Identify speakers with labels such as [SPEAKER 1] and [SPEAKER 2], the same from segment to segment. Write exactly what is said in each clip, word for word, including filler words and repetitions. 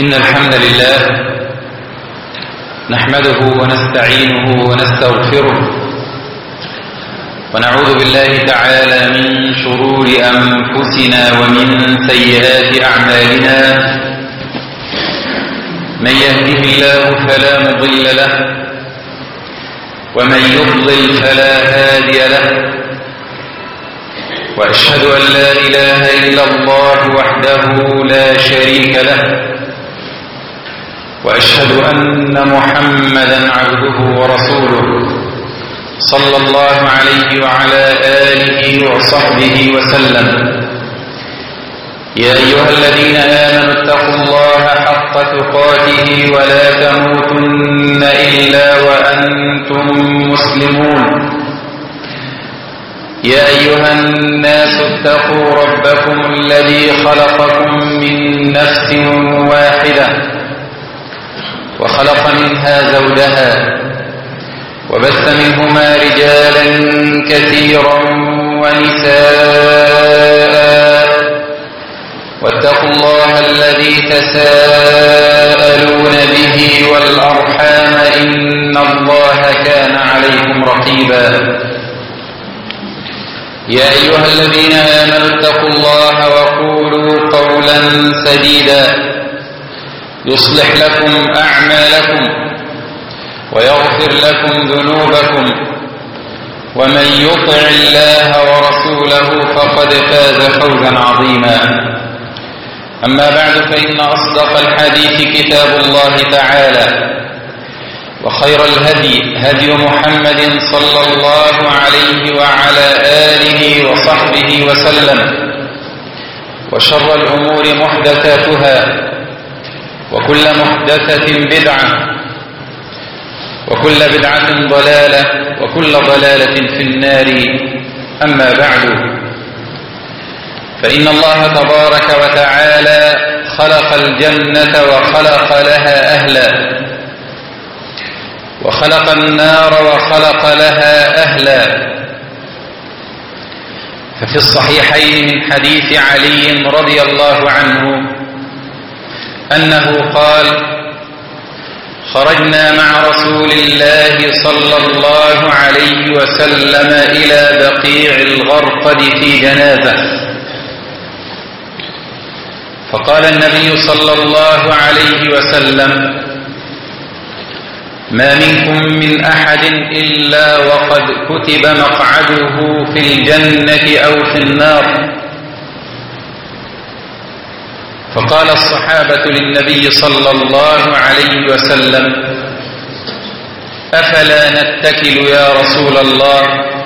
[SPEAKER 1] إن الحمد لله نحمده ونستعينه ونستغفره ونعوذ بالله تعالى من شرور أنفسنا ومن سيئات أعمالنا. من يهده الله فلا مضل له ومن يضلل فلا هادي له، وأشهد أن لا إله إلا الله وحده لا شريك له، وأشهد أن محمدا عبده ورسوله صلى الله عليه وعلى آله وصحبه وسلم. يا أيها الذين آمنوا اتقوا الله حق تقاته ولا تموتن إلا وأنتم مسلمون. يا أيها الناس اتقوا ربكم الذي خلقكم من نفس واحدة وخلق منها زوجها وبث منهما رجالا كثيرا ونساء، واتقوا الله الذي تساءلون به والأرحام إن الله كان عليكم رقيبا. يا أيها الذين آمنوا اتقوا الله وقولوا قولا سديدا يصلح لكم أعمالكم ويغفر لكم ذنوبكم، ومن يطع الله ورسوله فقد فاز فوزا عظيما. أما بعد، فإن أصدق الحديث كتاب الله تعالى، وخير الهدي هدي محمد صلى الله عليه وعلى آله وصحبه وسلم، وشر الأمور محدثاتها، وكل محدثة بدعة، وكل بدعة ضلالة، وكل ضلالة في النار. أما بعد، فإن الله تبارك وتعالى خلق الجنة وخلق لها أهلا، وخلق النار وخلق لها أهلا. ففي الصحيحين من حديث علي رضي الله عنه أنه قال: خرجنا مع رسول الله صلى الله عليه وسلم إلى بقيع الغرقد في جنازة، فقال النبي صلى الله عليه وسلم: ما منكم من أحد إلا وقد كتب مقعده في الجنة أو في النار. فقال الصحابة للنبي صلى الله عليه وسلم: أفلا نتكل يا رسول الله؟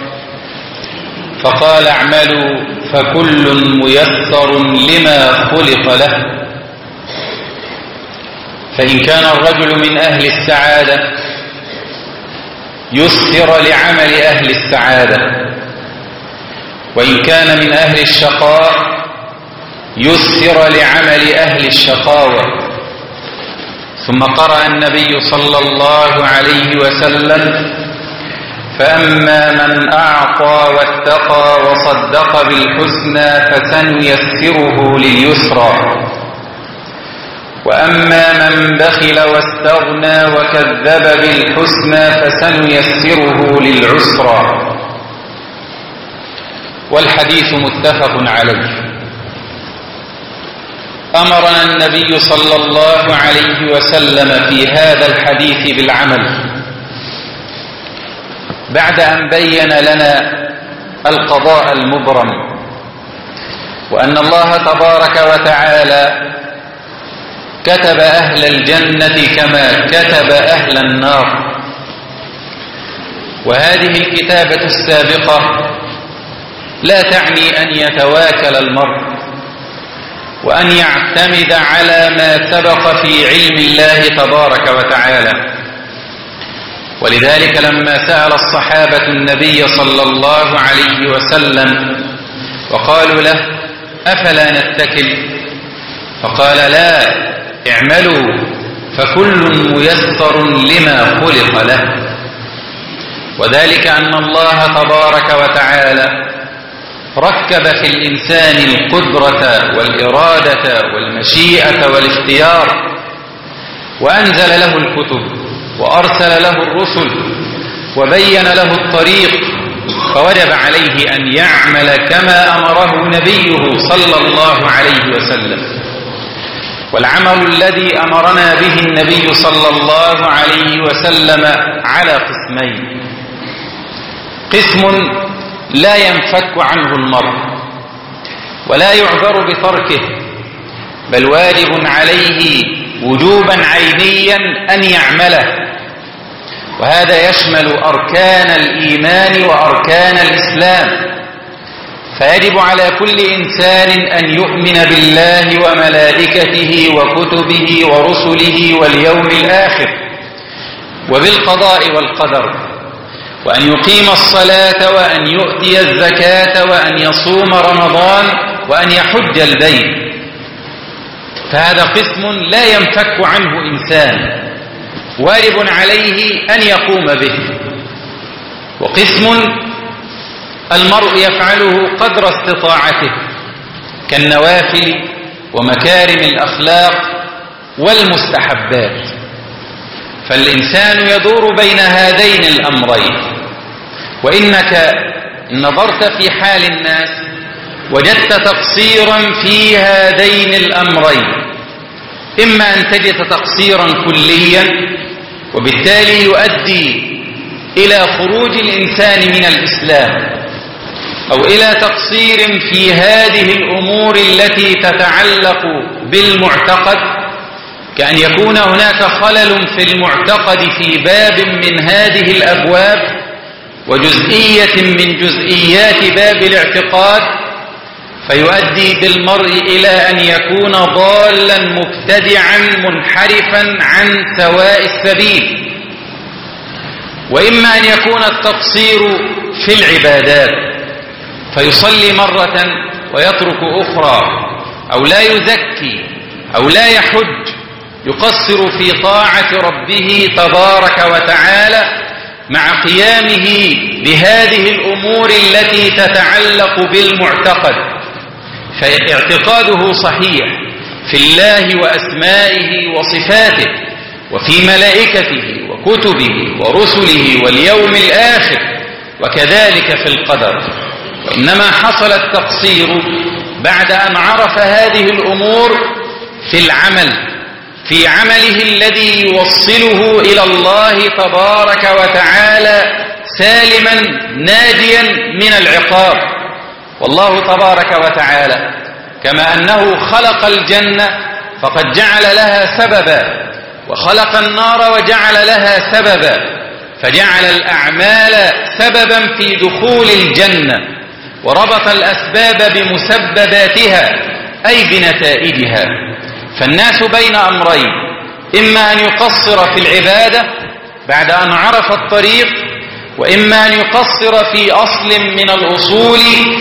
[SPEAKER 1] فقال: اعملوا فكل ميسر لما خلق له. فإن كان الرجل من أهل السعادة يسر لعمل أهل السعادة، وإن كان من أهل الشقاء يسر لعمل أهل الشقاوة. ثم قرأ النبي صلى الله عليه وسلم: فأما من أعطى واتقى وصدق بالحسنى فسنيسره لليسرى، وأما من بخل واستغنى وكذب بالحسنى فسنيسره للعسرى. والحديث متفق عليه. أمرنا النبي صلى الله عليه وسلم في هذا الحديث بالعمل، بعد أن بين لنا القضاء المبرم، وأن الله تبارك وتعالى كتب أهل الجنة كما كتب أهل النار. وهذه الكتابة السابقة لا تعني أن يتواكل المرء وأن يعتمد على ما سبق في علم الله تبارك وتعالى. ولذلك لما سأل الصحابة النبي صلى الله عليه وسلم وقالوا له: أفلا نتكل؟ فقال: لا، اعملوا فكل ميسر لما خلق له. وذلك أن الله تبارك وتعالى ركب في الإنسان القدرة والإرادة والمشيئة والاختيار وأنزل له الكتب وأرسل له الرسل وبين له الطريق، فوجب عليه أن يعمل كما أمره نبيه صلى الله عليه وسلم. والعمل الذي أمرنا به النبي صلى الله عليه وسلم على قسمين: قسم لا ينفك عنه المرء ولا يعذر بتركه، بل واجب عليه وجوبا عينيا أن يعمله، وهذا يشمل أركان الإيمان وأركان الإسلام. فيجب على كل إنسان أن يؤمن بالله وملائكته وكتبه ورسله واليوم الآخر وبالقضاء والقدر، وأن يقيم الصلاة وأن يؤتي الزكاة وأن يصوم رمضان وأن يحج البيت. فهذا قسم لا ينفك عنه إنسان، واجب عليه أن يقوم به. وقسم المرء يفعله قدر استطاعته كالنوافل ومكارم الأخلاق والمستحبات. فالإنسان يدور بين هذين الأمرين، وإنك إن نظرت في حال الناس وجدت تقصيرا في هذين الأمرين، إما أن تجد تقصيرا كليا وبالتالي يؤدي إلى خروج الإنسان من الإسلام، أو إلى تقصير في هذه الأمور التي تتعلق بالمعتقد، كأن يكون هناك خلل في المعتقد في باب من هذه الأبواب وجزئية من جزئيات باب الاعتقاد، فيؤدي بالمرء إلى أن يكون ضالا مبتدعا منحرفا عن سواء السبيل. وإما أن يكون التقصير في العبادات فيصلي مرة ويترك أخرى، أو لا يزكي أو لا يحج، يقصر في طاعة ربه تبارك وتعالى مع قيامه بهذه الأمور التي تتعلق بالمعتقد، فاعتقاده صحيح في الله وأسمائه وصفاته وفي ملائكته وكتبه ورسله واليوم الآخر، وكذلك في القدر. وإنما حصل التقصير بعد أن عرف هذه الأمور في العمل، في عمله الذي يوصله إلى الله تبارك وتعالى سالما ناجيا من العقاب. والله تبارك وتعالى كما أنه خلق الجنة فقد جعل لها سببا، وخلق النار وجعل لها سببا، فجعل الأعمال سببا في دخول الجنة، وربط الأسباب بمسبباتها أي بنتائجها. فالناس بين أمرين: إما أن يقصر في العبادة بعد أن عرف الطريق، وإما أن يقصر في أصل من الأصول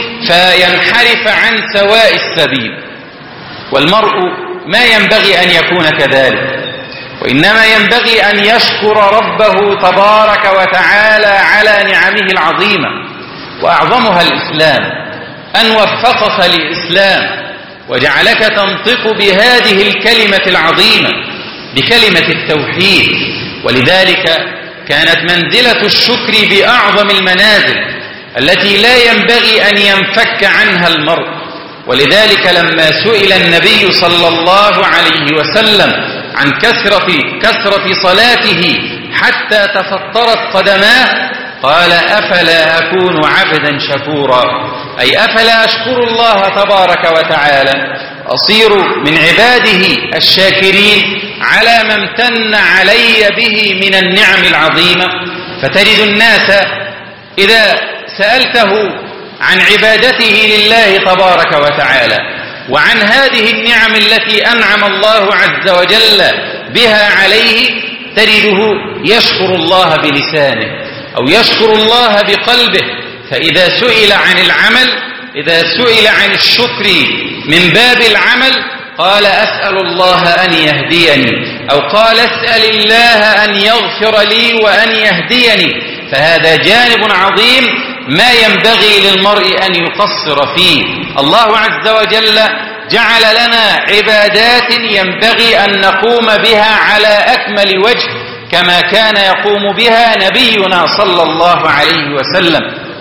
[SPEAKER 1] فينحرف عن سواء السبيل. والمرء ما ينبغي أن يكون كذلك، وإنما ينبغي أن يشكر ربه تبارك وتعالى على نعمه العظيمة، وأعظمها الإسلام، أن وفقك للإسلام وجعلك تنطق بهذه الكلمة العظيمة، بكلمة التوحيد. ولذلك كانت منزلة الشكر بأعظم المنازل التي لا ينبغي أن ينفك عنها المرء. ولذلك لما سئل النبي صلى الله عليه وسلم عن كثرة, كثرة صلاته حتى تفطرت قدماه قال: أفلا أكون عبدا شكورا، أي أفلا أشكر الله تبارك وتعالى، أصير من عباده الشاكرين على ما امتن علي به من النعم العظيمة. فتجد الناس إذا سألته عن عبادته لله تبارك وتعالى وعن هذه النعم التي أنعم الله عز وجل بها عليه، تجده يشكر الله بلسانه أو يشكر الله بقلبه. فإذا سئل عن العمل، إذا سئل عن الشكر من باب العمل، قال: أسأل الله أن يهديني، أو قال: أسأل الله أن يغفر لي وأن يهديني. فهذا جانب عظيم ما ينبغي للمرء أن يقصر فيه. الله عز وجل جعل لنا عبادات ينبغي أن نقوم بها على أكمل وجه كما كان يقوم بها نبينا صلى الله عليه وسلم.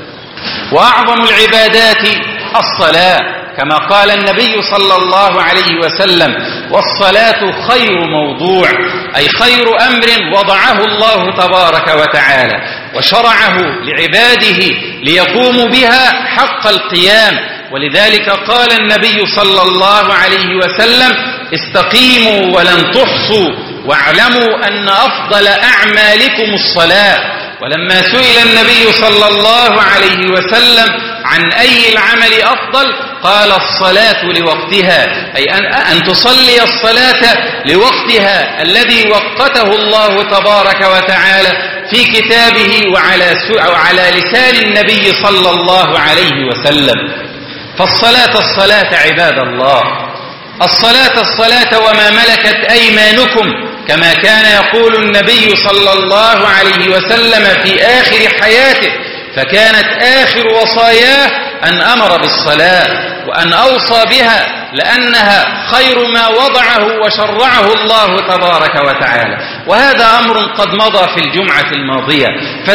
[SPEAKER 1] وأعظم العبادات الصلاة، كما قال النبي صلى الله عليه وسلم: والصلاة خير موضوع، أي خير أمر وضعه الله تبارك وتعالى وشرعه لعباده ليقوموا بها حق القيام. ولذلك قال النبي صلى الله عليه وسلم: استقيموا ولن تحصوا واعلموا أن أفضل أعمالكم الصلاة. ولما سئل النبي صلى الله عليه وسلم عن أي العمل أفضل قال: الصلاة لوقتها، أي أن تصلي الصلاة لوقتها الذي وقته الله تبارك وتعالى في كتابه وعلى وعلى لسان النبي صلى الله عليه وسلم. فالصلاة الصلاة عباد الله، الصلاة الصلاة وما ملكت أيمانكم، كما كان يقول النبي صلى الله عليه وسلم في آخر حياته، فكانت آخر وصاياه أن أمر بالصلاة وأن أوصى بها، لأنها خير ما وضعه وشرعه الله تبارك وتعالى. وهذا أمر قد مضى في الجمعة الماضية،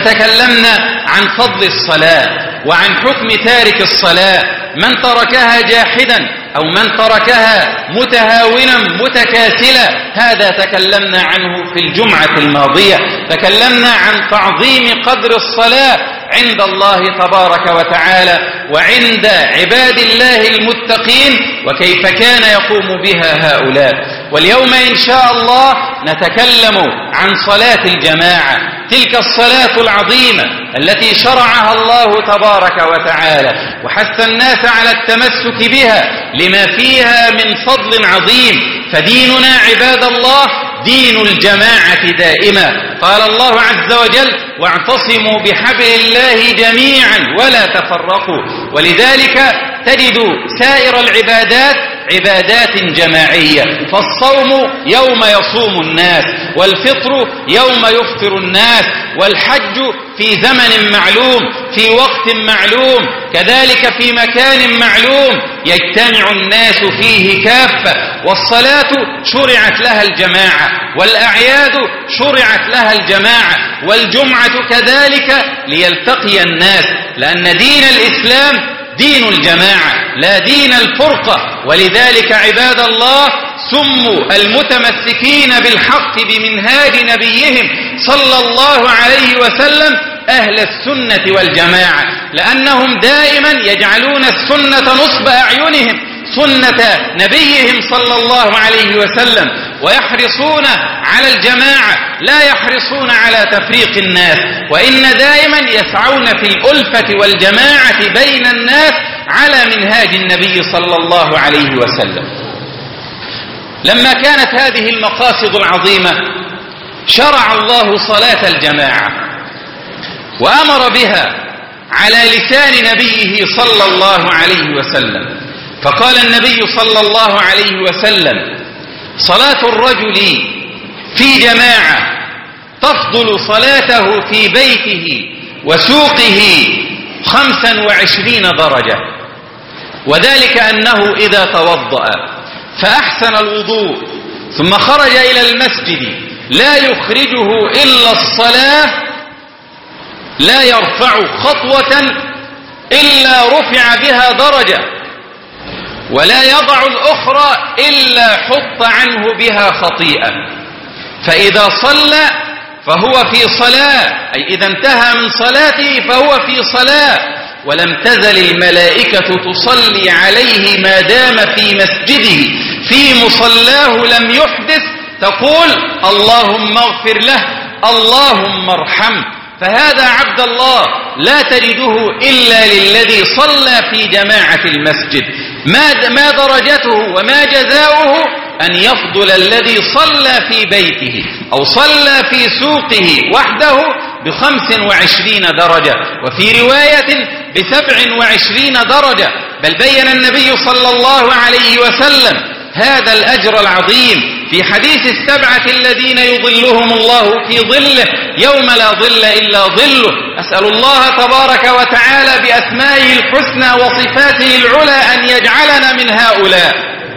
[SPEAKER 1] فتكلمنا عن فضل الصلاة وعن حكم تارك الصلاة، من تركها جاحدا أو من تركها متهاونا متكاسلا، هذا تكلمنا عنه في الجمعة الماضية. تكلمنا عن تعظيم قدر الصلاة عند الله تبارك وتعالى وعند عباد الله المتقين، وكيف كان يقوم بها هؤلاء. واليوم إن شاء الله نتكلم عن صلاة الجماعة، تلك الصلاة العظيمة التي شرعها الله تبارك وتعالى وحث الناس على التمسك بها لما فيها من فضل عظيم. فديننا عباد الله دين الجماعة دائما. قال الله عز وجل: واعتصموا بحبل الله جميعا ولا تفرقوا. ولذلك تجد سائر العبادات عبادات جماعية، فالصوم يوم يصوم الناس، والفطر يوم يفطر الناس، والحج في زمن معلوم في وقت معلوم، كذلك في مكان معلوم يجتمع الناس فيه كافة. والصلاة شرعت لها الجماعة، والأعياد شرعت لها الجماعة، والجمعة كذلك ليلتقي الناس، لأن دين الإسلام دين الجماعة لا دين الفرقة. ولذلك عباد الله سموا المتمسكين بالحق بمنهاج نبيهم صلى الله عليه وسلم أهل السنة والجماعة، لأنهم دائما يجعلون السنة نصب أعينهم، سنة نبيهم صلى الله عليه وسلم، ويحرصون على الجماعة لا يحرصون على تفريق الناس، وإن دائما يسعون في الألفة والجماعة بين الناس على منهاج النبي صلى الله عليه وسلم. لما كانت هذه المقاصد العظيمة شرع الله صلاة الجماعة وأمر بها على لسان نبيه صلى الله عليه وسلم. فقال النبي صلى الله عليه وسلم: صلاة الرجل في جماعة تفضل صلاته في بيته وسوقه خمسا وعشرين درجة، وذلك أنه إذا توضأ فأحسن الوضوء ثم خرج إلى المسجد لا يخرجه إلا الصلاة لا يرفع خطوة إلا رفع بها درجة، ولا يضع الأخرى إلا حط عنه بها خطيئة. فإذا صلى فهو في صلاة، أي إذا انتهى من صلاته فهو في صلاة، ولم تزل الملائكة تصلي عليه ما دام في مسجده في مصلاه لم يحدث، تقول: اللهم اغفر له، اللهم ارحمه. فهذا عبد الله لا تجده إلا للذي صلى في جماعة المسجد. ما ما درجته وما جزاؤه أن يفضل الذي صلى في بيته أو صلى في سوقه وحده بخمس وعشرين درجة، وفي رواية بسبع وعشرين درجة. بل بين النبي صلى الله عليه وسلم هذا الأجر العظيم في حديث السبعة الذين يظلهم الله في ظله يوم لا ظل إلا ظله. أسأل الله تبارك وتعالى بأسمائه الحسنى وصفاته العلى أن يجعلنا من هؤلاء.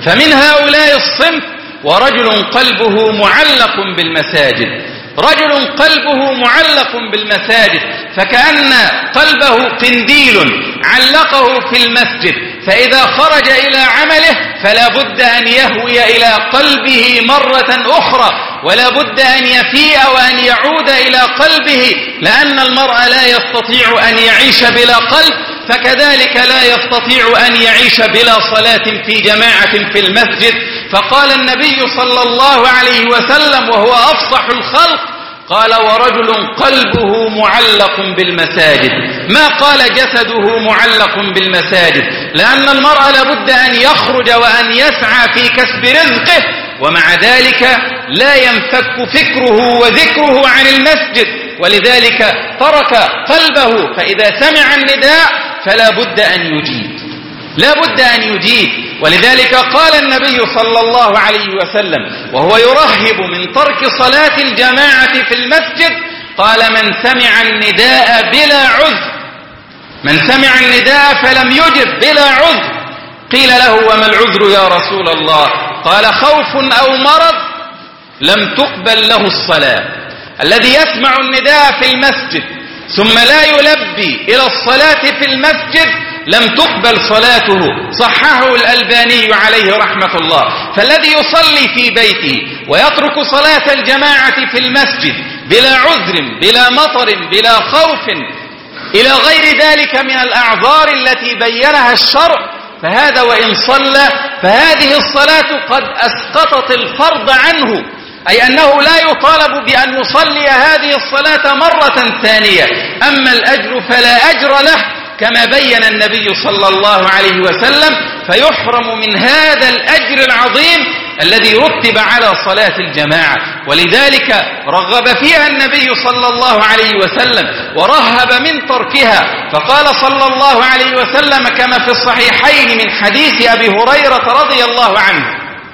[SPEAKER 1] فمن هؤلاء الصنف ورجل قلبه معلق بالمساجد، رجل قلبه معلق بالمساجد، فكأن قلبه قنديل علقه في المسجد، فإذا خرج إلى عمله فلا بد أن يهوي إلى قلبه مرة أخرى، ولا بد أن يفيء وأن يعود إلى قلبه، لأن المرء لا يستطيع أن يعيش بلا قلب، فكذلك لا يستطيع أن يعيش بلا صلاة في جماعة في المسجد. فقال النبي صلى الله عليه وسلم وهو أفصح الخلق، قال ورجل قلبه معلق بالمساجد، ما قال جسده معلق بالمساجد، لأن المرء لابد أن يخرج وأن يسعى في كسب رزقه، ومع ذلك لا ينفك فكره وذكره عن المسجد، ولذلك ترك قلبه، فإذا سمع النداء فلا بد أن يجيب، لا بد أن يجيب. ولذلك قال النبي صلى الله عليه وسلم وهو يرهب من ترك صلاة الجماعة في المسجد، قال من سمع النداء بلا عذر، من سمع النداء فلم يجب بلا عذر، قيل له وما العذر يا رسول الله؟ قال خوف أو مرض لم تقبل له الصلاة. الذي يسمع النداء في المسجد ثم لا يلبي إلى الصلاة في المسجد لم تقبل صلاته، صححه الألباني عليه رحمة الله. فالذي يصلي في بيته ويترك صلاة الجماعة في المسجد بلا عذر بلا مطر بلا خوف إلى غير ذلك من الأعذار التي بينها الشرع، فهذا وإن صلى فهذه الصلاة قد أسقطت الفرض عنه، أي أنه لا يطالب بأن يصلي هذه الصلاة مرة ثانية، أما الأجر فلا أجر له كما بين النبي صلى الله عليه وسلم، فيحرم من هذا الأجر العظيم الذي رتب على صلاة الجماعة. ولذلك رغب فيها النبي صلى الله عليه وسلم ورهب من تركها، فقال صلى الله عليه وسلم كما في الصحيحين من حديث أبي هريرة رضي الله عنه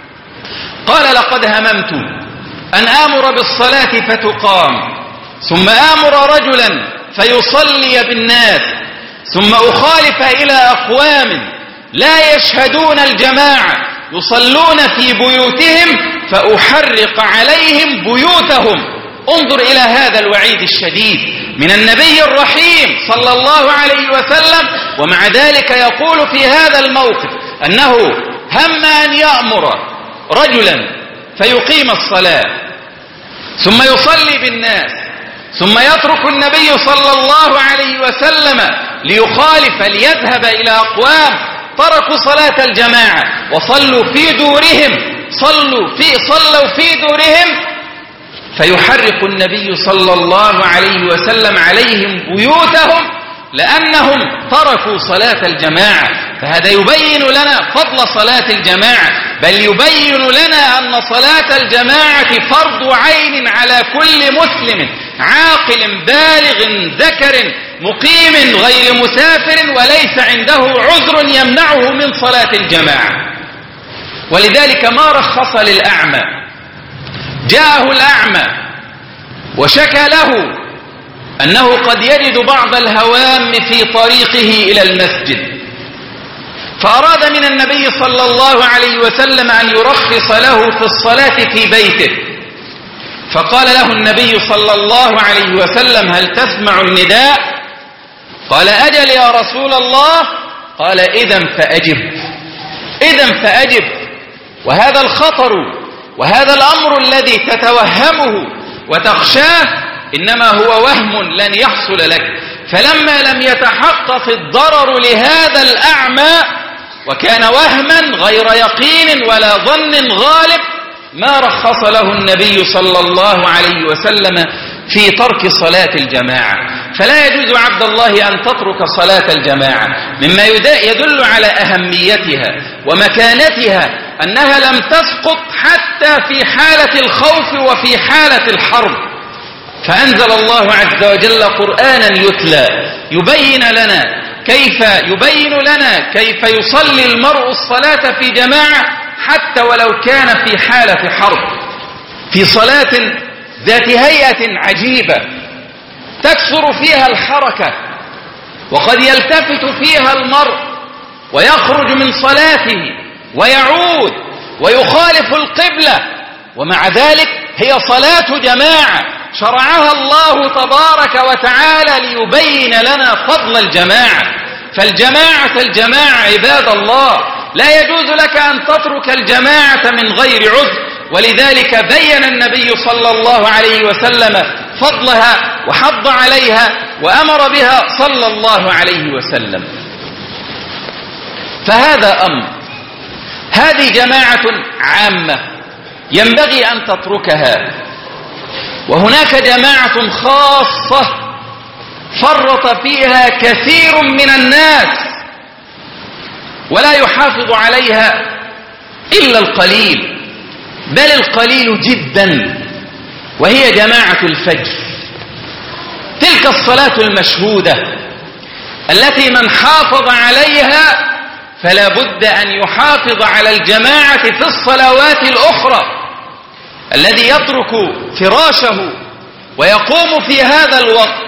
[SPEAKER 1] قال لقد هممت أن آمر بالصلاة فتقام، ثم آمر رجلا فيصلي بالناس، ثم أخالف إلى أقوام لا يشهدون الجماعة يصلون في بيوتهم فأحرق عليهم بيوتهم. انظر إلى هذا الوعيد الشديد من النبي الرحيم صلى الله عليه وسلم، ومع ذلك يقول في هذا الموقف أنه هم أن يأمر رجلا فيقيم الصلاة ثم يصلي بالناس، ثم يترك النبي صلى الله عليه وسلم ليخالف ليذهب إلى أقوام تركوا صلاة الجماعة وصلوا في دورهم، صلوا في صلوا في دورهم، فيحرق النبي صلى الله عليه وسلم عليهم بيوتهم لأنهم تركوا صلاة الجماعة. فهذا يبين لنا فضل صلاة الجماعة، بل يبين لنا أن صلاة الجماعة فرض عين على كل مسلم عاقل بالغ ذكر مقيم غير مسافر وليس عنده عذر يمنعه من صلاة الجماعة. ولذلك ما رخص للأعمى، جاءه الأعمى وشكى له أنه قد يجد بعض الهوام في طريقه إلى المسجد، فأراد من النبي صلى الله عليه وسلم أن يرخص له في الصلاة في بيته، فقال له النبي صلى الله عليه وسلم هل تسمع النداء؟ قال أجل يا رسول الله. قال إذن فأجب، إذن فأجب. وهذا الخطر وهذا الأمر الذي تتوهمه وتخشاه إنما هو وهم لن يحصل لك. فلما لم يتحقق الضرر لهذا الأعمى وكان وهما غير يقين ولا ظن غالب، ما رخص له النبي صلى الله عليه وسلم في ترك صلاة الجماعة. فلا يجوز عبد الله أن تترك صلاة الجماعة، مما يدل على أهميتها ومكانتها أنها لم تسقط حتى في حالة الخوف وفي حالة الحرب. فأنزل الله عز وجل قرآنا يتلى يبين لنا كيف يبين لنا كيف يصلي المرء الصلاة في جماعة حتى ولو كان في حالة حرب، في صلاة ذات هيئة عجيبة تكثر فيها الحركة، وقد يلتفت فيها المرء ويخرج من صلاته ويعود ويخالف القبلة، ومع ذلك هي صلاة جماعة شرعها الله تبارك وتعالى ليبين لنا فضل الجماعة. فالجماعة الجماعة عباد الله، لا يجوز لك أن تترك الجماعة من غير عذر، ولذلك بين النبي صلى الله عليه وسلم فضلها وحض عليها وأمر بها صلى الله عليه وسلم. فهذا أمر، هذه جماعة عامة ينبغي أن تتركها، وهناك جماعة خاصة فرط فيها كثير من الناس ولا يحافظ عليها إلا القليل، بل القليل جدا، وهي جماعة الفجر. تلك الصلاة المشهودة التي من حافظ عليها فلا بد أن يحافظ على الجماعة في الصلوات الأخرى. الذي يترك فراشه ويقوم في هذا الوقت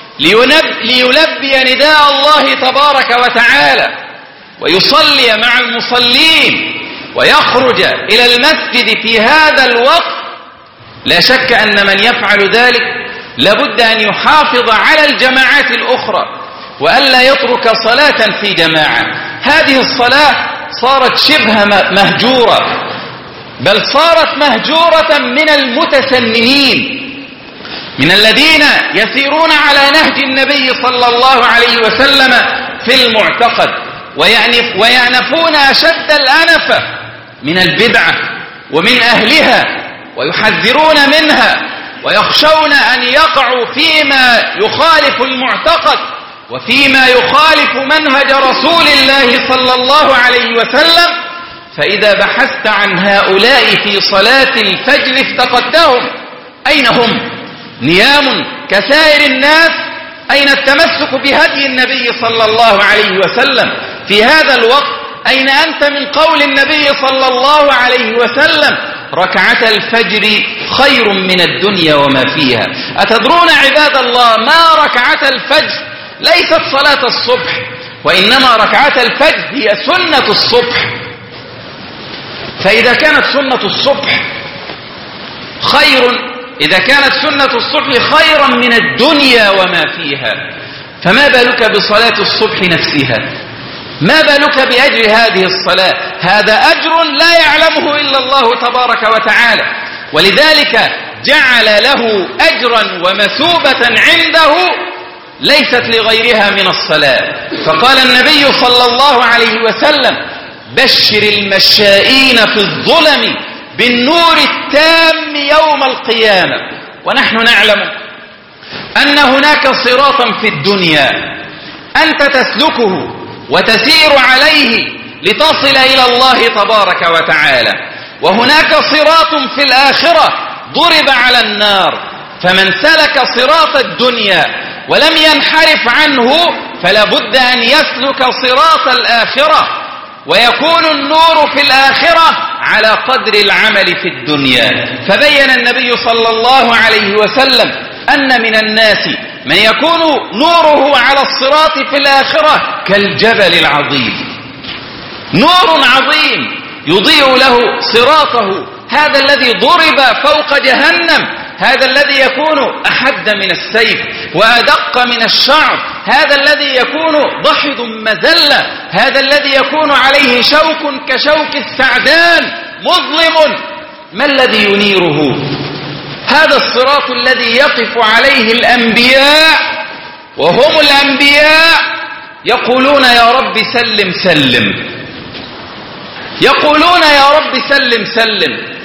[SPEAKER 1] ليلبي نداء الله تبارك وتعالى ويصلي مع المصلين ويخرج إلى المسجد في هذا الوقت، لا شك أن من يفعل ذلك لابد أن يحافظ على الجماعات الأخرى وألا يترك صلاة في جماعة. هذه الصلاة صارت شبه مهجورة، بل صارت مهجورة من المتسننين، من الذين يسيرون على نهج النبي صلى الله عليه وسلم في المعتقد، ويعنف ويعنفون أشد الأنفة من البدعة ومن أهلها، ويحذرون منها ويخشون أن يقعوا فيما يخالف المعتقد وفيما يخالف منهج رسول الله صلى الله عليه وسلم. فإذا بحثت عن هؤلاء في صلاة الفجر افتقدتهم. أين هم؟ نيام كسائر الناس. أين التمسك بهدي النبي صلى الله عليه وسلم في هذا الوقت؟ أين أنت من قول النبي صلى الله عليه وسلم ركعة الفجر خير من الدنيا وما فيها؟ أتدرون عباد الله ما ركعة الفجر؟ ليست صلاة الصبح، وإنما ركعة الفجر هي سنة الصبح. فإذا كانت سنة الصبح خير، إذا كانت سنة الصبح خيرا من الدنيا وما فيها، فما بالك بصلاة الصبح نفسها؟ ما بالك بأجر هذه الصلاة؟ هذا أجر لا يعلمه إلا الله تبارك وتعالى، ولذلك جعل له أجرا ومثوبة عنده ليست لغيرها من الصلاة. فقال النبي صلى الله عليه وسلم: بشر المشائين في الظلم بالنور التام يوم القيامة. ونحن نعلم أن هناك صراطا في الدنيا أنت تسلكه وتسير عليه لتصل إلى الله تبارك وتعالى، وهناك صراط في الآخرة ضرب على النار، فمن سلك صراط الدنيا ولم ينحرف عنه فلا بد أن يسلك صراط الآخرة، ويكون النور في الآخرة على قدر العمل في الدنيا. فبين النبي صلى الله عليه وسلم أن من الناس من يكون نوره على الصراط في الآخرة كالجبل العظيم، نور عظيم يضيء له صراطه، هذا الذي ضرب فوق جهنم، هذا الذي يكون أحد من السيف وأدق من الشعر، هذا الذي يكون ضحض مذلة، هذا الذي يكون عليه شوك كشوك السعدان مظلم. ما الذي ينيره؟ هذا الصراط الذي يقف عليه الأنبياء، وهم الأنبياء يقولون يا رب سلم سلم، يقولون يا رب سلم سلم.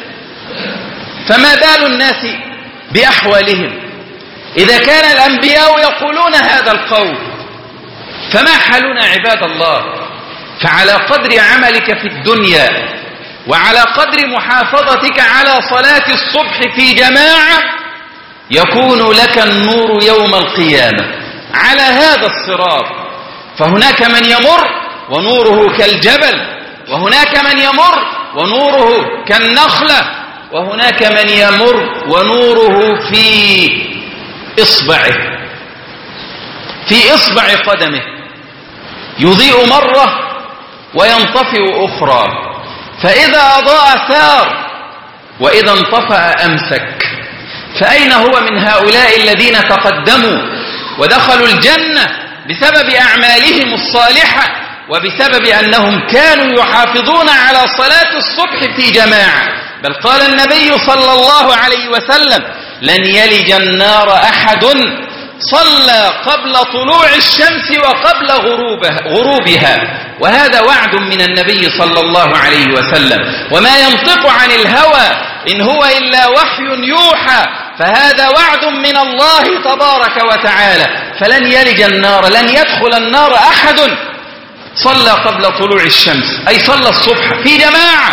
[SPEAKER 1] فما بال الناس بأحوالهم إذا كان الأنبياء يقولون هذا القول؟ فما حالنا عباد الله؟ فعلى قدر عملك في الدنيا وعلى قدر محافظتك على صلاة الصبح في جماعة يكون لك النور يوم القيامة على هذا الصراط. فهناك من يمر ونوره كالجبل، وهناك من يمر ونوره كالنخلة، وهناك من يمر ونوره في إصبعه، في إصبع قدمه، يضيء مرة وينطفئ أخرى. فإذا أضاء ثار وإذا انطفأ أمسك. فأين هو من هؤلاء الذين تقدموا ودخلوا الجنة بسبب أعمالهم الصالحة وبسبب أنهم كانوا يحافظون على صلاة الصبح في جماعة؟ بل قال النبي صلى الله عليه وسلم: لن يلج النار أحد صلى قبل طلوع الشمس وقبل غروبها. وهذا وعد من النبي صلى الله عليه وسلم، وما ينطق عن الهوى إن هو إلا وحي يوحى، فهذا وعد من الله تبارك وتعالى. فلن يلج النار، لن يدخل النار أحد صلى قبل طلوع الشمس، أي صلى الصبح في جماعة،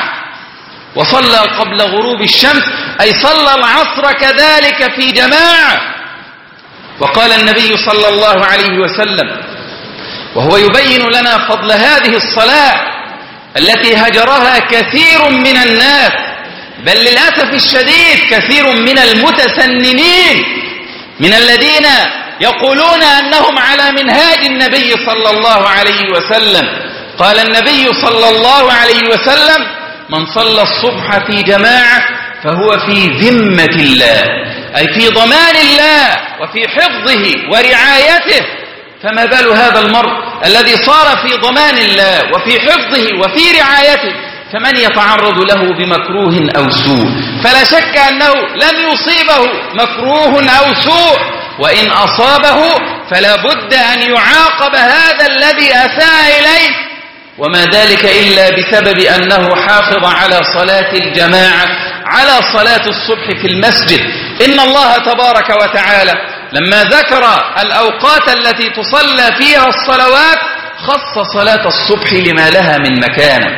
[SPEAKER 1] وصلى قبل غروب الشمس، أي صلى العصر كذلك في جماعة. وقال النبي صلى الله عليه وسلم وهو يبين لنا فضل هذه الصلاة التي هجرها كثير من الناس، بل للأسف الشديد كثير من المتسننين من الذين يقولون أنهم على منهاج النبي صلى الله عليه وسلم. قال النبي صلى الله عليه وسلم: من صلى الصبح في جماعة فهو في ذمة الله، أي في ضمان الله وفي حفظه ورعايته. فما بال هذا المرء الذي صار في ضمان الله وفي حفظه وفي رعايته، فمن يتعرض له بمكروه أو سوء؟ فلا شك أنه لن يصيبه مكروه أو سوء، وإن أصابه فلا بد أن يعاقب هذا الذي أساء إليه، وما ذلك إلا بسبب أنه حافظ على صلاة الجماعة، على صلاة الصبح في المسجد. إن الله تبارك وتعالى لما ذكر الأوقات التي تصلى فيها الصلوات خص صلاة الصبح لما لها من مكانة،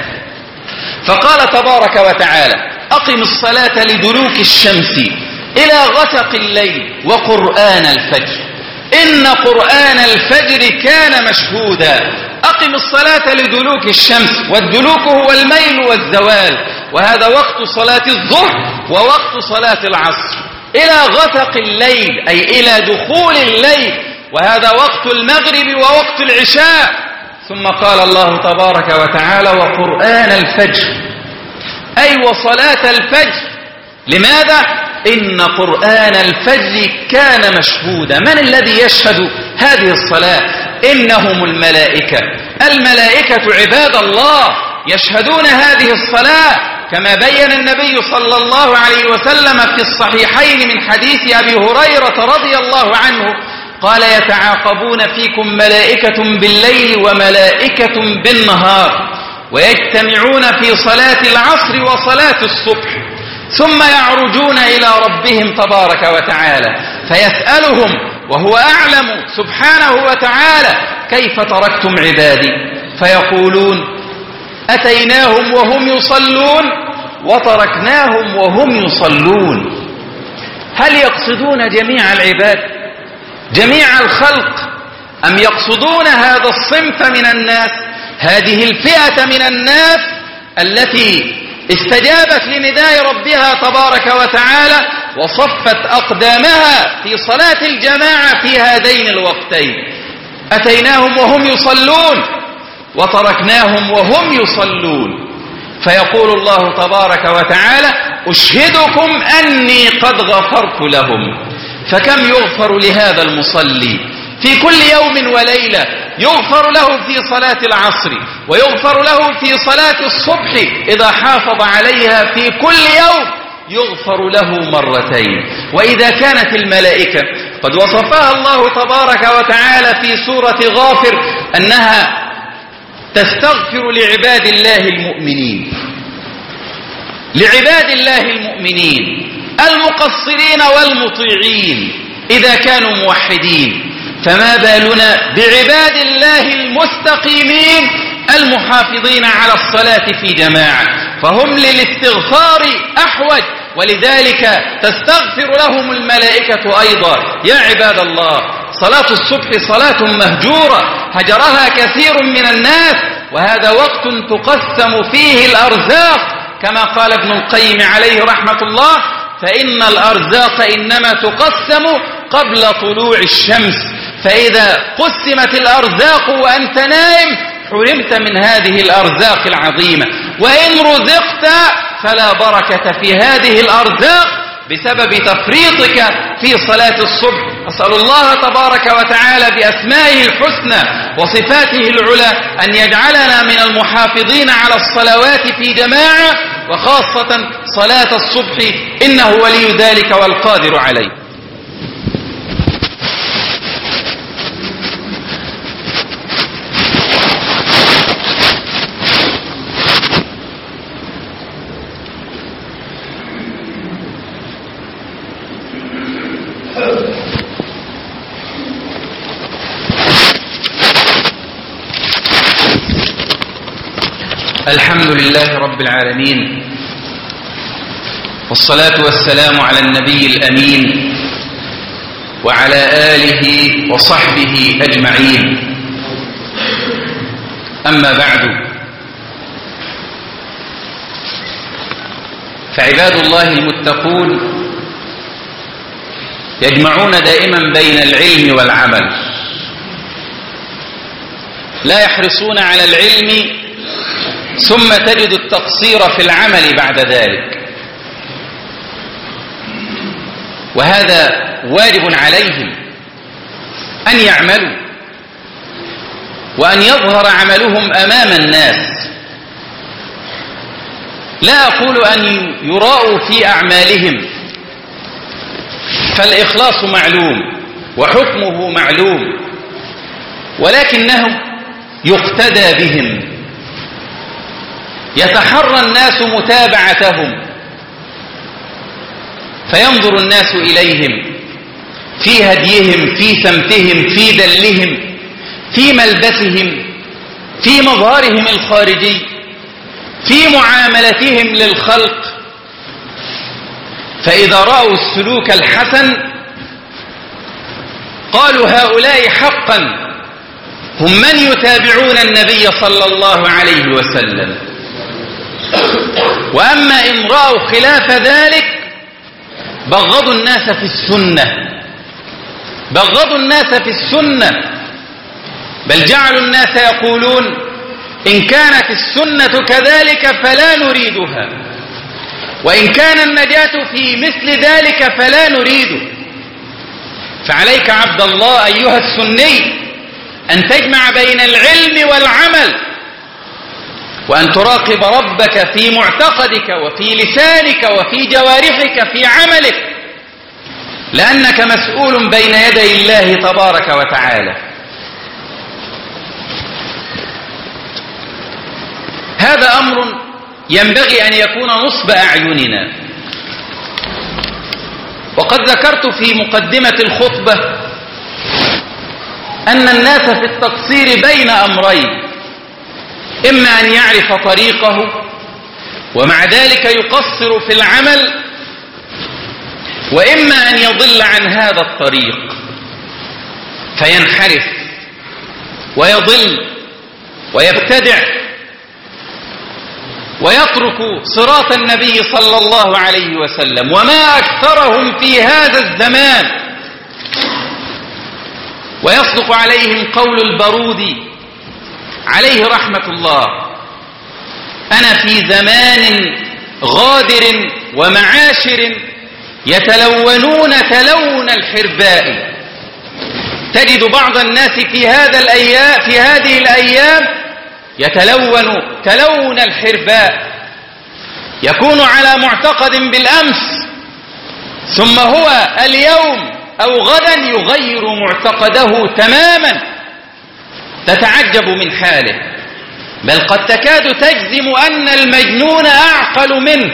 [SPEAKER 1] فقال تبارك وتعالى: أقم الصلاة لدلوك الشمس إلى غسق الليل وقرآن الفجر إن قرآن الفجر كان مشهودا. أقم الصلاة لدلوك الشمس، والدلوك هو الميل والزوال، وهذا وقت صلاة الظهر ووقت صلاة العصر، إلى غسق الليل أي إلى دخول الليل، وهذا وقت المغرب ووقت العشاء. ثم قال الله تبارك وتعالى: وقرآن الفجر، أي وصلاة الفجر. لماذا؟ إن قرآن الفجر كان مشهودا. من الذي يشهد هذه الصلاة؟ إنهم الملائكة. الملائكة عباد الله يشهدون هذه الصلاة، كما بين النبي صلى الله عليه وسلم في الصحيحين من حديث أبي هريرة رضي الله عنه قال: يتعاقبون فيكم ملائكة بالليل وملائكة بالنهار، ويجتمعون في صلاة العصر وصلاة الصبح، ثم يعرجون إلى ربهم تبارك وتعالى فيسألهم وهو أعلم سبحانه وتعالى: كيف تركتم عبادي؟ فيقولون: أتيناهم وهم يصلون وتركناهم وهم يصلون. هل يقصدون جميع العباد، جميع الخلق، أم يقصدون هذا الصنف من الناس، هذه الفئة من الناس التي استجابت لنداء ربها تبارك وتعالى وصفت أقدامها في صلاة الجماعة في هذين الوقتين؟ أتيناهم وهم يصلون وتركناهم وهم يصلون. فيقول الله تبارك وتعالى: أشهدكم أني قد غفرت لهم. فكم يغفر لهذا المصلي في كل يوم وليلة؟ يغفر له في صلاة العصر، ويغفر له في صلاة الصبح إذا حافظ عليها في كل يوم يغفر له مرتين. وإذا كانت الملائكة قد وصفها الله تبارك وتعالى في سورة غافر أنها تستغفر لعباد الله المؤمنين، لعباد الله المؤمنين المقصرين والمطيعين إذا كانوا موحدين، فما بالنا بعباد الله المستقيمين المحافظين على الصلاة في جماعة؟ فهم للاستغفار أحوج، ولذلك تستغفر لهم الملائكة أيضا. يا عباد الله، صلاة الصبح صلاة مهجورة هجرها كثير من الناس، وهذا وقت تقسم فيه الأرزاق، كما قال ابن القيم عليه رحمة الله: فإن الأرزاق إنما تقسم قبل طلوع الشمس، فإذا قسمت الأرزاق وأنت نائم حرمت من هذه الأرزاق العظيمة. وإن رزقت فلا بركة في هذه الأرزاق بسبب تفريطك في صلاة الصبح. أسأل الله تبارك وتعالى بأسمائه الحسنى وصفاته العلى أن يجعلنا من المحافظين على الصلوات في جماعة، وخاصة صلاة الصبح، إنه ولي ذلك والقادر عليه. الحمد لله رب العالمين، والصلاة والسلام على النبي الأمين وعلى آله وصحبه أجمعين. أما بعد، فعباد الله المتقون يجمعون دائما بين العلم والعمل، لا يحرصون على العلم ثم تجد التقصير في العمل بعد ذلك، وهذا واجب عليهم أن يعملوا وأن يظهر عملهم أمام الناس. لا أقول أن يراءوا في أعمالهم، فالإخلاص معلوم وحكمه معلوم، ولكنه يقتدى بهم، يتحرى الناس متابعتهم، فينظر الناس إليهم في هديهم، في سمتهم، في دلهم، في ملبسهم، في مظهرهم الخارجي، في معاملتهم للخلق. فإذا رأوا السلوك الحسن قالوا هؤلاء حقا هم من يتابعون النبي صلى الله عليه وسلم. وأما إن رأوا خلاف ذلك بغضوا الناس في السنة، بغضوا الناس في السنة، بل جعلوا الناس يقولون إن كانت السنة كذلك فلا نريدها، وإن كان النجاة في مثل ذلك فلا نريده. فعليك عبد الله أيها السني أن تجمع بين العلم والعمل، وأن تراقب ربك في معتقدك وفي لسانك وفي جوارحك في عملك، لأنك مسؤول بين يدي الله تبارك وتعالى. هذا أمر ينبغي أن يكون نصب أعيننا. وقد ذكرت في مقدمة الخطبة أن الناس في التقصير بين أمرين: إما أن يعرف طريقه ومع ذلك يقصر في العمل، وإما أن يضل عن هذا الطريق فينحرف ويضل ويبتدع ويترك صراط النبي صلى الله عليه وسلم. وما أكثرهم في هذا الزمان، ويصدق عليهم قول البارودي عليه رحمة الله: أنا في زمان غادر ومعاشر يتلونون تلون الحرباء. تجد بعض الناس في هذا الأيام في هذه الأيام يتلون تلون الحرباء، يكون على معتقد بالأمس ثم هو اليوم أو غدا يغير معتقده تماما، تتعجب من حاله، بل قد تكاد تجزم أن المجنون أعقل منه.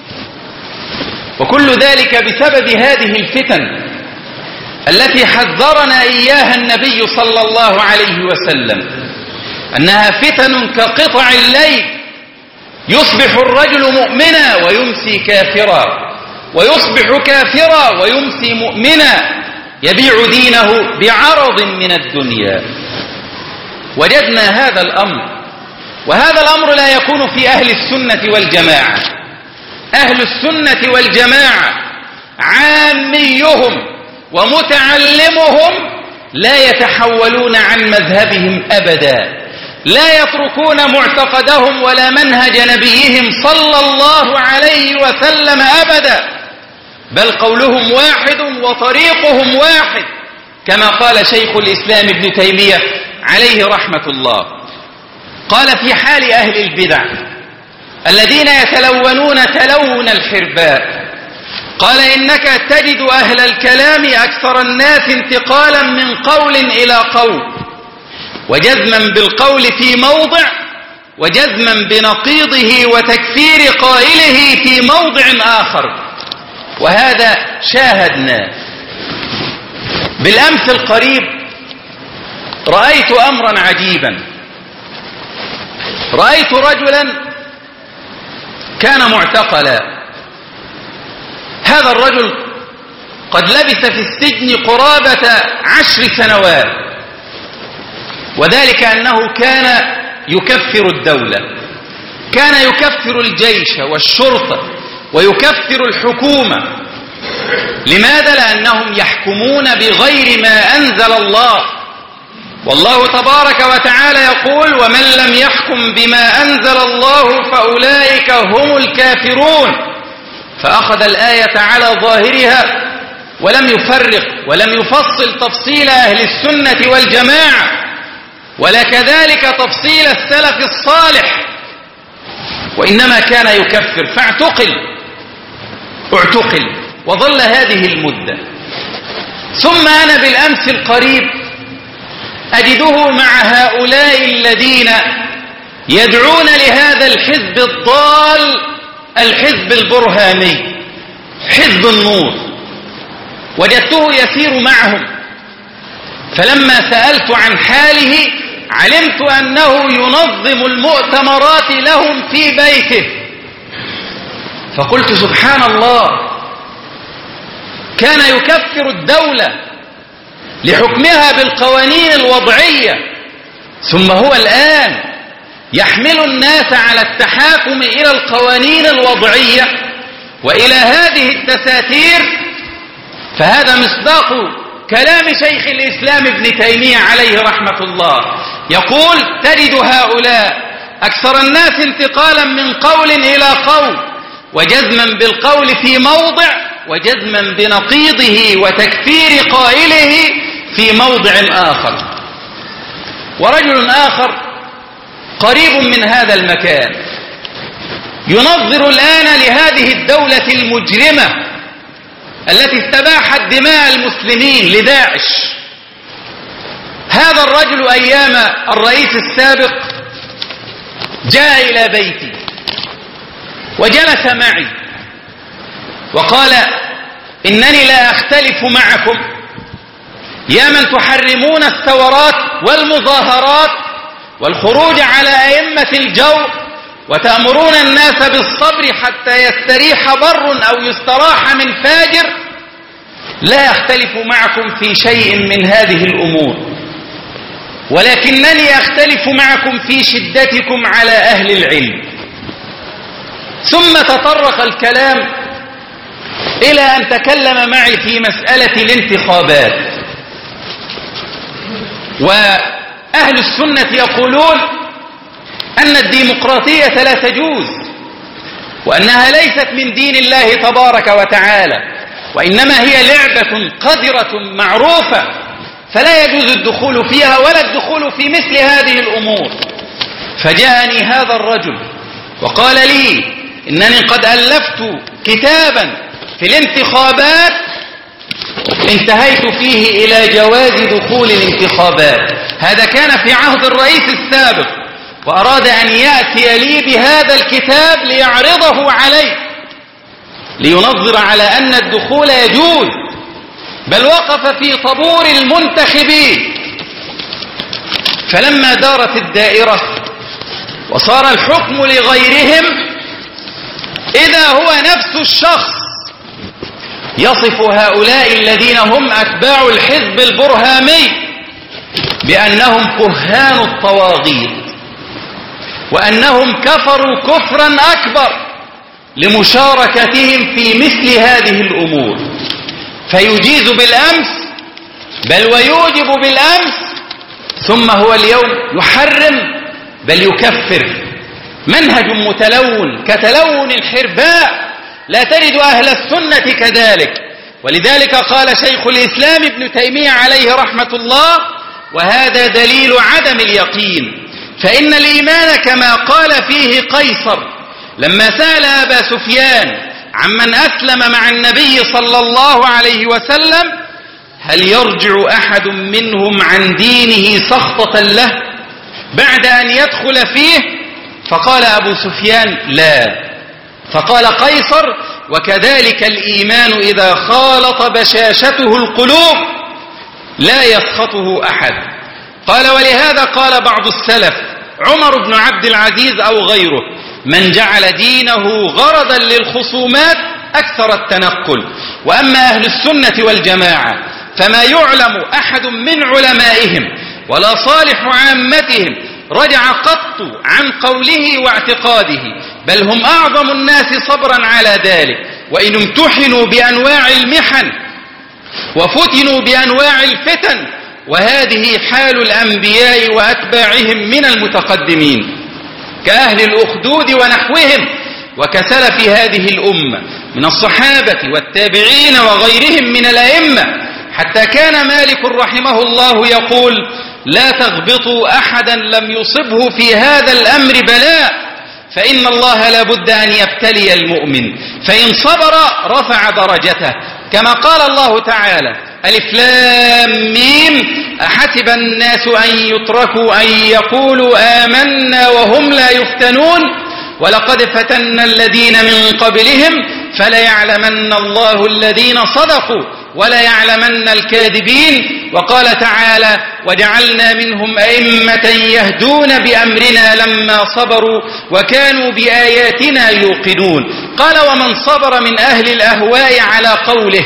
[SPEAKER 1] وكل ذلك بسبب هذه الفتن التي حذرنا إياها النبي صلى الله عليه وسلم، أنها فتن كقطع الليل، يصبح الرجل مؤمنا ويمسي كافرا، ويصبح كافرا ويمسي مؤمنا، يبيع دينه بعرض من الدنيا. وجدنا هذا الأمر، وهذا الأمر لا يكون في أهل السنة والجماعة. أهل السنة والجماعة عاميهم ومتعلمهم لا يتحولون عن مذهبهم أبدا، لا يتركون معتقدهم ولا منهج نبيهم صلى الله عليه وسلم أبدا، بل قولهم واحد وطريقهم واحد، كما قال شيخ الإسلام ابن تيمية عليه رحمة الله. قال في حال أهل البدع الذين يتلونون تلون الحرباء، قال إنك تجد أهل الكلام أكثر الناس انتقالا من قول إلى قول، وجزما بالقول في موضع، وجزما بنقيضه وتكفير قائله في موضع آخر، وهذا شاهدناه. بالأمس القريب رأيت أمرا عجيبا، رأيت رجلا كان معتقلا، هذا الرجل قد لبث في السجن قرابة عشر سنوات، وذلك أنه كان يكفر الدولة، كان يكفر الجيش والشرطة ويكفر الحكومة. لماذا؟ لأنهم يحكمون بغير ما أنزل الله، والله تبارك وتعالى يقول: ومن لم يحكم بما أنزل الله فأولئك هم الكافرون. فأخذ الآية على ظاهرها ولم يفرق ولم يفصل تفصيل أهل السنة والجماعة، ولا كذلك تفصيل السلف الصالح، وإنما كان يكفر، فاعتقل اعتقل وظل هذه المدة. ثم أنا بالأمس القريب أجده مع هؤلاء الذين يدعون لهذا الحزب الضال، الحزب البرهاني، حزب النور، وجدته يسير معهم. فلما سألت عن حاله علمت أنه ينظم المؤتمرات لهم في بيته، فقلت سبحان الله، كان يكفر الدولة لحكمها بالقوانين الوضعية، ثم هو الآن يحمل الناس على التحاكم إلى القوانين الوضعية وإلى هذه الدساتير. فهذا مصداق كلام شيخ الإسلام ابن تيمية عليه رحمة الله، يقول: تجد هؤلاء أكثر الناس انتقالا من قول إلى قول، وجزما بالقول في موضع، وجزما بنقيضه وتكفير قائله في موضع آخر. ورجل آخر قريب من هذا المكان ينظر الآن لهذه الدولة المجرمة التي استباحت دماء المسلمين لداعش. هذا الرجل أيام الرئيس السابق جاء إلى بيتي وجلس معي وقال: إنني لا أختلف معكم يا من تحرمون الثورات والمظاهرات والخروج على أئمة الجور، وتأمرون الناس بالصبر حتى يستريح بر أو يستراح من فاجر. لا أختلف معكم في شيء من هذه الأمور، ولكنني أختلف معكم في شدتكم على أهل العلم. ثم تطرق الكلام إلى أن تكلم معي في مسألة الانتخابات، وأهل السنة يقولون أن الديمقراطية لا تجوز، وأنها ليست من دين الله تبارك وتعالى، وإنما هي لعبة قذرة معروفة، فلا يجوز الدخول فيها ولا الدخول في مثل هذه الأمور. فجاءني هذا الرجل وقال لي: إنني قد ألفت كتابا في الانتخابات انتهيت فيه إلى جواز دخول الانتخابات. هذا كان في عهد الرئيس السابق، وأراد أن يأتي لي بهذا الكتاب ليعرضه علي، لينظر على أن الدخول يجوز، بل وقف في طابور المنتخبين. فلما دارت الدائرة وصار الحكم لغيرهم، إذا هو نفس الشخص يصف هؤلاء الذين هم أتباع الحزب البرهامي بأنهم كهان الطواغيت، وأنهم كفروا كفرا أكبر لمشاركتهم في مثل هذه الأمور، فيجيز بالأمس بل ويوجب بالأمس، ثم هو اليوم يحرم بل يكفر. منهج متلون كتلون الحرباء، لا تجد أهل السنة كذلك. ولذلك قال شيخ الإسلام ابن تيمية عليه رحمة الله: وهذا دليل عدم اليقين، فإن الإيمان كما قال فيه قيصر لما سأل أبا سفيان عمن أسلم مع النبي صلى الله عليه وسلم: هل يرجع أحد منهم عن دينه سخطة له بعد أن يدخل فيه؟ فقال أبو سفيان: لا. فقال قيصر: وكذلك الإيمان إذا خالط بشاشته القلوب لا يسخطه أحد. قال: ولهذا قال بعض السلف عمر بن عبد العزيز أو غيره: من جعل دينه غرضا للخصومات أكثر التنقل. وأما أهل السنة والجماعة فما يعلم أحد من علمائهم ولا صالح عامتهم رجع قط عن قوله واعتقاده، بل هم أعظم الناس صبرا على ذلك، وإن امتحنوا بأنواع المحن وفتنوا بأنواع الفتن، وهذه حال الأنبياء وأتباعهم من المتقدمين كأهل الأخدود ونحوهم، وكسلف هذه الأمة من الصحابة والتابعين وغيرهم من الأئمة، حتى كان مالك رحمه الله يقول: لا تغبطوا أحدا لم يصبه في هذا الأمر بلاء، فإن الله لا بد أن يبتلي المؤمن، فإن صبر رفع درجته، كما قال الله تعالى: ألف لام ميم أحسب الناس أن يتركوا أن يقولوا آمنا وهم لا يفتنون ولقد فتنا الذين من قبلهم فليعلمن الله الذين صدقوا وليعلمن الكاذبين. وقال تعالى: وجعلنا منهم أئمة يهدون بأمرنا لما صبروا وكانوا بآياتنا يوقنون. قال: ومن صبر من أهل الأهواء على قوله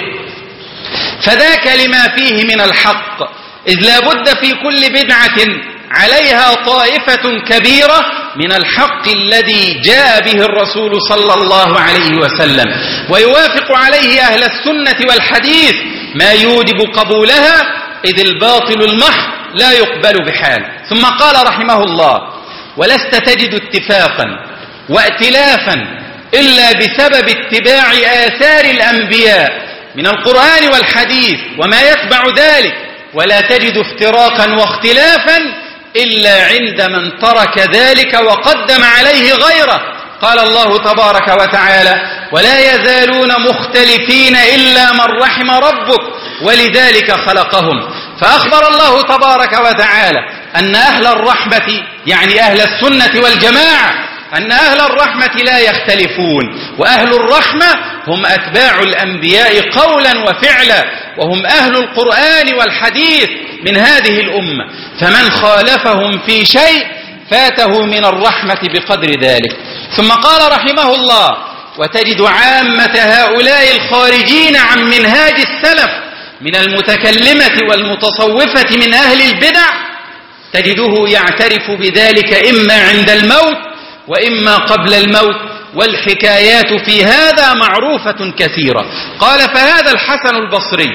[SPEAKER 1] فذاك لما فيه من الحق، إذ لا بد في كل بدعة عليها طائفة كبيرة من الحق الذي جاء به الرسول صلى الله عليه وسلم، ويوافق عليه أهل السنة والحديث ما يوجب قبولها، إذ الباطل المحض لا يقبل بحال. ثم قال رحمه الله: ولست تجد اتفاقا وائتلافا إلا بسبب اتباع آثار الأنبياء من القرآن والحديث وما يتبع ذلك، ولا تجد افتراقا واختلافا إلا عند من ترك ذلك وقدم عليه غيره. قال الله تبارك وتعالى: ولا يزالون مختلفين إلا من رحم ربك ولذلك خلقهم. فأخبر الله تبارك وتعالى أن أهل الرحمة يعني أهل السنة والجماعة أن أهل الرحمة لا يختلفون، وأهل الرحمة هم أتباع الأنبياء قولا وفعلا، وهم أهل القرآن والحديث من هذه الأمة، فمن خالفهم في شيء فاته من الرحمة بقدر ذلك. ثم قال رحمه الله: وتجد عامة هؤلاء الخارجين عن منهاج السلف من المتكلمة والمتصوفة من أهل البدع تجده يعترف بذلك إما عند الموت وإما قبل الموت، والحكايات في هذا معروفة كثيرة. قال: فهذا الحسن البصري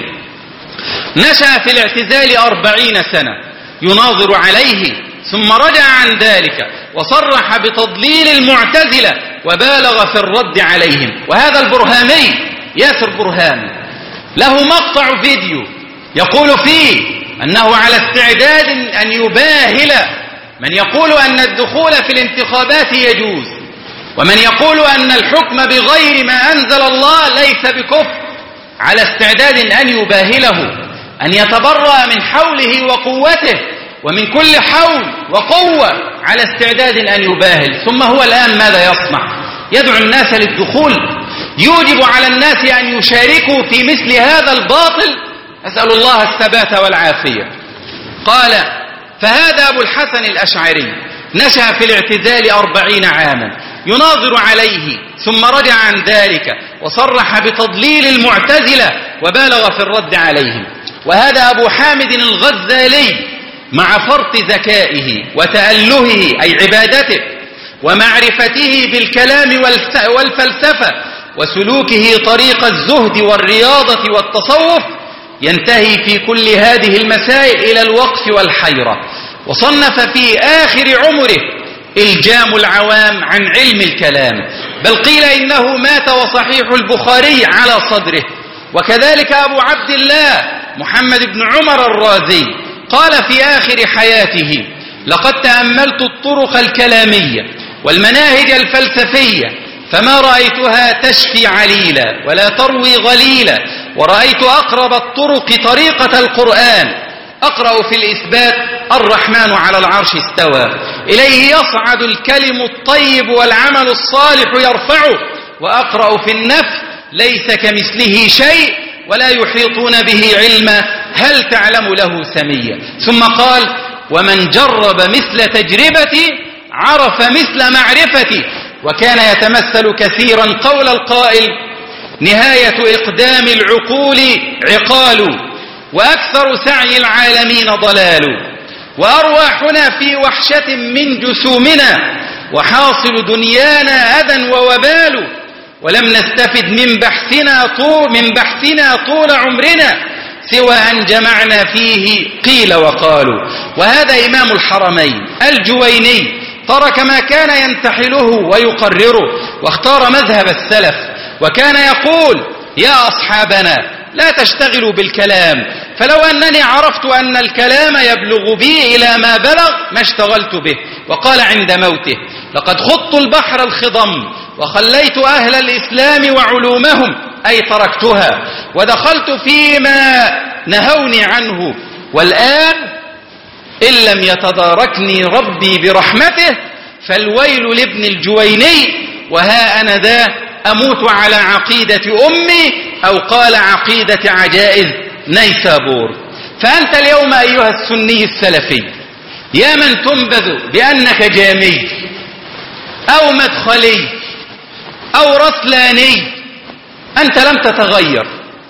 [SPEAKER 1] نشأ في الاعتزال أربعين سنة يناظر عليه، ثم رجع عن ذلك وصرح بتضليل المعتزلة وبالغ في الرد عليهم. وهذا البرهامي ياسر برهام له مقطع فيديو يقول فيه أنه على استعداد أن يباهل من يقول أن الدخول في الانتخابات يجوز، ومن يقول أن الحكم بغير ما أنزل الله ليس بكفر، على استعداد أن يباهله، أن يتبرأ من حوله وقوته ومن كل حول وقوة، على استعداد أن يباهل. ثم هو الآن ماذا يصنع؟ يدعو الناس للدخول، يوجب على الناس أن يشاركوا في مثل هذا الباطل. أسأل الله الثبات والعافية. قال: فهذا أبو الحسن الأشعري نشأ في الاعتزال أربعين عاما يناظر عليه، ثم رجع عن ذلك وصرح بتضليل المعتزلة وبالغ في الرد عليهم. وهذا أبو حامد الغزالي مع فرط ذكائه وتألهه أي عبادته ومعرفته بالكلام والفلسفة وسلوكه طريق الزهد والرياضة والتصوف ينتهي في كل هذه المسائل إلى الوقف والحيرة، وصنف في آخر عمره إلجام العوام عن علم الكلام، بل قيل إنه مات وصحيح البخاري على صدره. وكذلك أبو عبد الله محمد بن عمر الرازي قال في آخر حياته: لقد تأملت الطرق الكلامية والمناهج الفلسفية فما رأيتها تشفي عليلا ولا تروي غليلا، ورأيت أقرب الطرق طريقة القرآن. أقرأ في الإثبات: الرحمن على العرش استوى، إليه يصعد الكلم الطيب والعمل الصالح يرفعه. وأقرأ في النفي: ليس كمثله شيء ولا يحيطون به علما، هل تعلم له سميا. ثم قال: ومن جرب مثل تجربتي عرف مثل معرفتي. وكان يتمثل كثيرا قول القائل: نهاية إقدام العقول عقال، وأكثر سعي العالمين ضلال، وأرواحنا في وحشة من جسومنا، وحاصل دنيانا أذى ووبال، ولم نستفد من بحثنا طول, من بحثنا طول عمرنا سوى أن جمعنا فيه قيل وقالوا. وهذا إمام الحرمين الجويني ترك ما كان ينتحله ويقرره واختار مذهب السلف، وكان يقول: يا أصحابنا لا تشتغلوا بالكلام، فلو أنني عرفت أن الكلام يبلغ بي إلى ما بلغ ما اشتغلت به. وقال عند موته: لقد خضت البحر الخضم وخليت أهل الإسلام وعلومهم، أي تركتها ودخلت فيما نهوني عنه، والآن إن لم يتداركني ربي برحمته فالويل لابن الجويني، وها أنا ذا أموت على عقيدة أمي، أو قال عقيدة عجائز نيسابور. فأنت اليوم أيها السني السلفي يا من تنبذ بأنك جامي أو مدخلي أو رسلاني، أنت لم تتغير،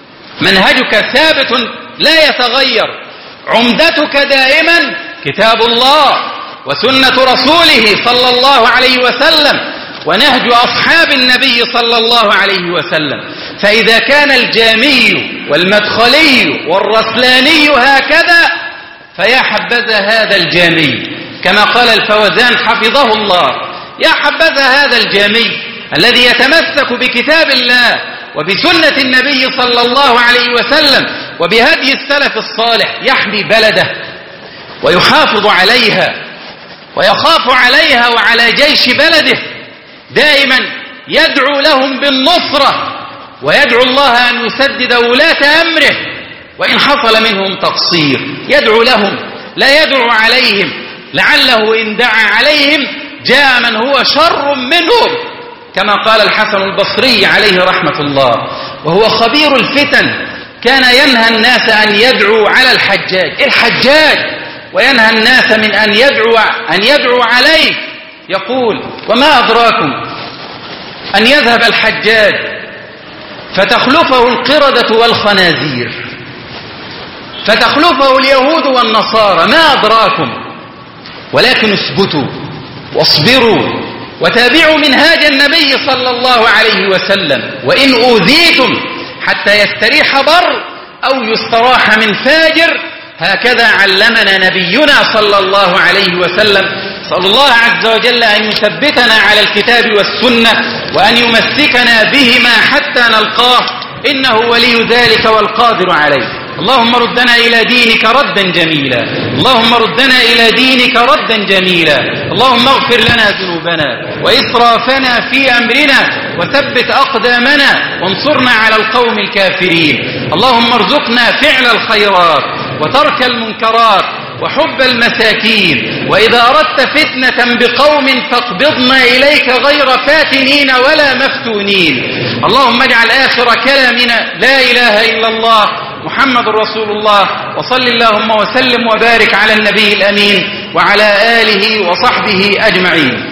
[SPEAKER 1] منهجك ثابت لا يتغير، عمدتك دائما كتاب الله وسنة رسوله صلى الله عليه وسلم ونهج أصحاب النبي صلى الله عليه وسلم. فإذا كان الجامي والمدخلي والرسلاني هكذا فيا حبذا هذا الجامي، كما قال الفوزان حفظه الله: يا حبذا هذا الجامي الذي يتمسك بكتاب الله وبسنة النبي صلى الله عليه وسلم وبهدي السلف الصالح، يحمي بلده ويحافظ عليها ويخاف عليها وعلى جيش بلده، دائما يدعو لهم بالنصرة ويدعو الله أن يسدد ولاة أمره وإن حصل منهم تقصير، يدعو لهم لا يدعو عليهم، لعله إن دعا عليهم جاء من هو شر منهم، كما قال الحسن البصري عليه رحمة الله وهو خبير الفتن، كان ينهى الناس أن يدعو على الحجاج الحجاج وينهى الناس من أن يدعو, أن يدعو عليه، يقول: وما أدراكم أن يذهب الحجاج فتخلفه القردة والخنازير، فتخلفه اليهود والنصارى، ما أدراكم، ولكن اثبتوا واصبروا وتابعوا منهاج النبي صلى الله عليه وسلم، وإن أوذيتم حتى يستريح بر أو يستراح من فاجر، هكذا علمنا نبينا صلى الله عليه وسلم. صلى الله عز وجل أن يثبتنا على الكتاب والسنة وأن يمسكنا بهما حتى نلقاه، إنه ولي ذلك والقادر عليه. اللهم ردنا إلى دينك ردا جميلا، اللهم ردنا إلى دينك ردا جميلا، اللهم اغفر لنا ذنوبنا وإسرافنا في أمرنا وثبت أقدامنا وانصرنا على القوم الكافرين. اللهم ارزقنا فعل الخيرات وترك المنكرات وحب المساكين، وإذا أردت فتنة بقوم فاقبضنا إليك غير فاتنين ولا مفتونين. اللهم اجعل آخر كلامنا لا إله إلا الله محمد رسول الله، وصل اللهم وسلم وبارك على النبي الأمين وعلى آله وصحبه أجمعين.